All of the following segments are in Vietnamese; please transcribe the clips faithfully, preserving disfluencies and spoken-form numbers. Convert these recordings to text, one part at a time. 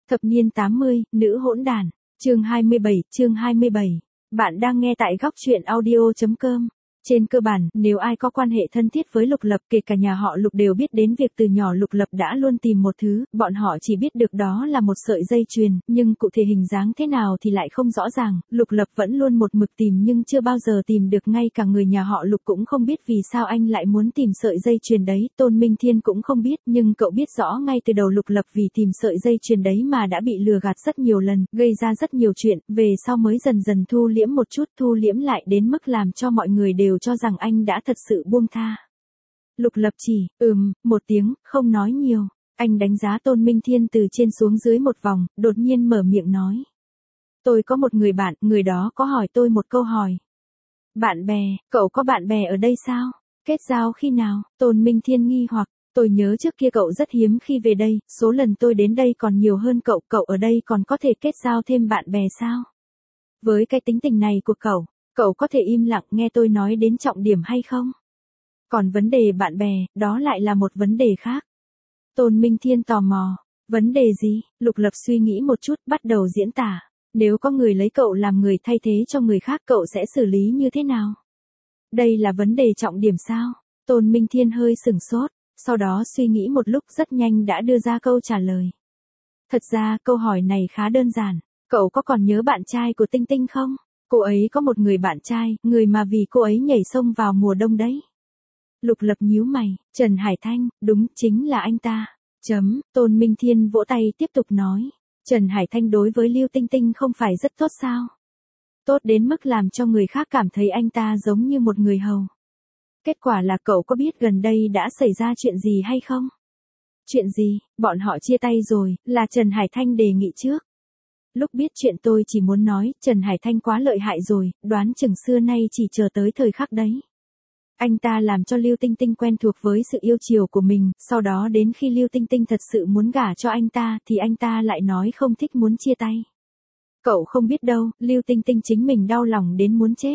Thập niên tám mươi, nữ hỗn đàn. Chương hai mươi bảy, chương hai mươi bảy. Bạn đang nghe tại góc truyện audio chấm com. Trên cơ bản, nếu ai có quan hệ thân thiết với Lục Lập, kể cả nhà họ Lục đều biết đến việc từ nhỏ Lục Lập đã luôn tìm một thứ, bọn họ chỉ biết được đó là một sợi dây chuyền, nhưng cụ thể hình dáng thế nào thì lại không rõ ràng. Lục Lập vẫn luôn một mực tìm nhưng chưa bao giờ tìm được, ngay cả người nhà họ Lục cũng không biết vì sao anh lại muốn tìm sợi dây chuyền đấy. Tôn Minh Thiên cũng không biết, nhưng cậu biết rõ ngay từ đầu Lục Lập vì tìm sợi dây chuyền đấy mà đã bị lừa gạt rất nhiều lần, gây ra rất nhiều chuyện, về sau mới dần dần thu liễm một chút, thu liễm lại đến mức làm cho mọi người đều cho rằng anh đã thật sự buông tha. Lục Lập chỉ, ừm, một tiếng, không nói nhiều. Anh đánh giá Tôn Minh Thiên từ trên xuống dưới một vòng, đột nhiên mở miệng nói. Tôi có một người bạn, người đó có hỏi tôi một câu hỏi. Bạn bè, cậu có bạn bè ở đây sao? Kết giao khi nào? Tôn Minh Thiên nghi hoặc, tôi nhớ trước kia cậu rất hiếm khi về đây, số lần tôi đến đây còn nhiều hơn cậu, cậu ở đây còn có thể kết giao thêm bạn bè sao? Với cái tính tình này của cậu, cậu có thể im lặng nghe tôi nói đến trọng điểm hay không? Còn vấn đề bạn bè, đó lại là một vấn đề khác. Tôn Minh Thiên tò mò. Vấn đề gì? Lục Lập suy nghĩ một chút, bắt đầu diễn tả. Nếu có người lấy cậu làm người thay thế cho người khác, cậu sẽ xử lý như thế nào? Đây là vấn đề trọng điểm sao? Tôn Minh Thiên hơi sửng sốt, sau đó suy nghĩ một lúc rất nhanh đã đưa ra câu trả lời. Thật ra, câu hỏi này khá đơn giản. Cậu có còn nhớ bạn trai của Tinh Tinh không? Cô ấy có một người bạn trai, người mà vì cô ấy nhảy sông vào mùa đông đấy. Lục Lập nhíu mày, Trần Hải Thanh, đúng, chính là anh ta. Chấm, Tôn Minh Thiên vỗ tay tiếp tục nói. Trần Hải Thanh đối với Lưu Tinh Tinh không phải rất tốt sao? Tốt đến mức làm cho người khác cảm thấy anh ta giống như một người hầu. Kết quả là cậu có biết gần đây đã xảy ra chuyện gì hay không? Chuyện gì? Bọn họ chia tay rồi, là Trần Hải Thanh đề nghị trước. Lúc biết chuyện tôi chỉ muốn nói, Trần Hải Thanh quá lợi hại rồi, đoán chừng xưa nay chỉ chờ tới thời khắc đấy. Anh ta làm cho Lưu Tinh Tinh quen thuộc với sự yêu chiều của mình, sau đó đến khi Lưu Tinh Tinh thật sự muốn gả cho anh ta thì anh ta lại nói không thích muốn chia tay. Cậu không biết đâu, Lưu Tinh Tinh chính mình đau lòng đến muốn chết.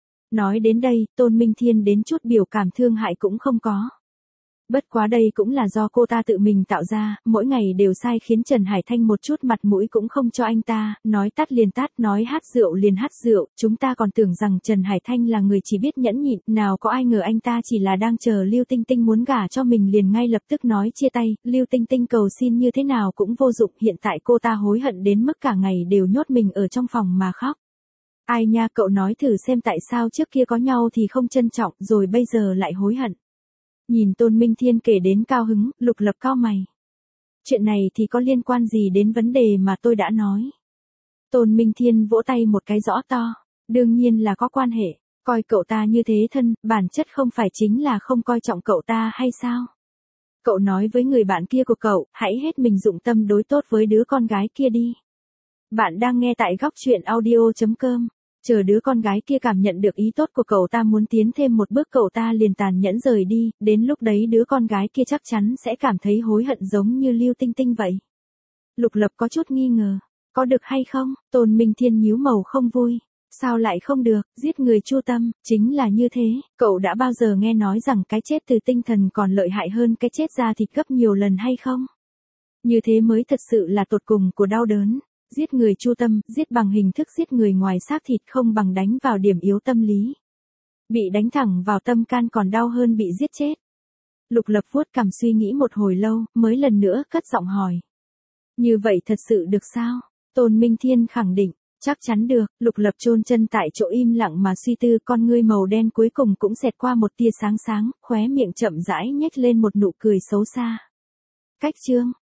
Nói đến đây, Tôn Minh Thiên đến chút biểu cảm thương hại cũng không có. Bất quá đây cũng là do cô ta tự mình tạo ra, mỗi ngày đều sai khiến Trần Hải Thanh một chút mặt mũi cũng không cho anh ta, nói tắt liền tắt, nói hát rượu liền hát rượu, chúng ta còn tưởng rằng Trần Hải Thanh là người chỉ biết nhẫn nhịn, nào có ai ngờ anh ta chỉ là đang chờ Lưu Tinh Tinh muốn gả cho mình liền ngay lập tức nói chia tay, Lưu Tinh Tinh cầu xin như thế nào cũng vô dụng, hiện tại cô ta hối hận đến mức cả ngày đều nhốt mình ở trong phòng mà khóc. Ai nha, cậu nói thử xem tại sao trước kia có nhau thì không trân trọng rồi bây giờ lại hối hận. Nhìn Tôn Minh Thiên kể đến cao hứng, Lục Lập cau mày. Chuyện này thì có liên quan gì đến vấn đề mà tôi đã nói? Tôn Minh Thiên vỗ tay một cái rõ to. Đương nhiên là có quan hệ, coi cậu ta như thế thân, bản chất không phải chính là không coi trọng cậu ta hay sao? Cậu nói với người bạn kia của cậu, hãy hết mình dụng tâm đối tốt với đứa con gái kia đi. Bạn đang nghe tại góc truyện audio chấm com. Chờ đứa con gái kia cảm nhận được ý tốt của cậu ta muốn tiến thêm một bước cậu ta liền tàn nhẫn rời đi, đến lúc đấy đứa con gái kia chắc chắn sẽ cảm thấy hối hận giống như Lưu Tinh Tinh vậy. Lục Lập có chút nghi ngờ, có được hay không? Tôn Minh Thiên nhíu màu không vui. Sao lại không được, giết người chu tâm, chính là như thế, cậu đã bao giờ nghe nói rằng cái chết từ tinh thần còn lợi hại hơn cái chết da thịt gấp nhiều lần hay không? Như thế mới thật sự là tột cùng của đau đớn. Giết người chu tâm, giết bằng hình thức giết người ngoài xác thịt không bằng đánh vào điểm yếu tâm lý. Bị đánh thẳng vào tâm can còn đau hơn bị giết chết. Lục Lập vuốt cằm suy nghĩ một hồi lâu, mới lần nữa cất giọng hỏi. Như vậy thật sự được sao? Tôn Minh Thiên khẳng định, chắc chắn được. Lục Lập chôn chân tại chỗ im lặng mà suy tư, con ngươi màu đen cuối cùng cũng xẹt qua một tia sáng sáng, khóe miệng chậm rãi nhếch lên một nụ cười xấu xa. Cách chương,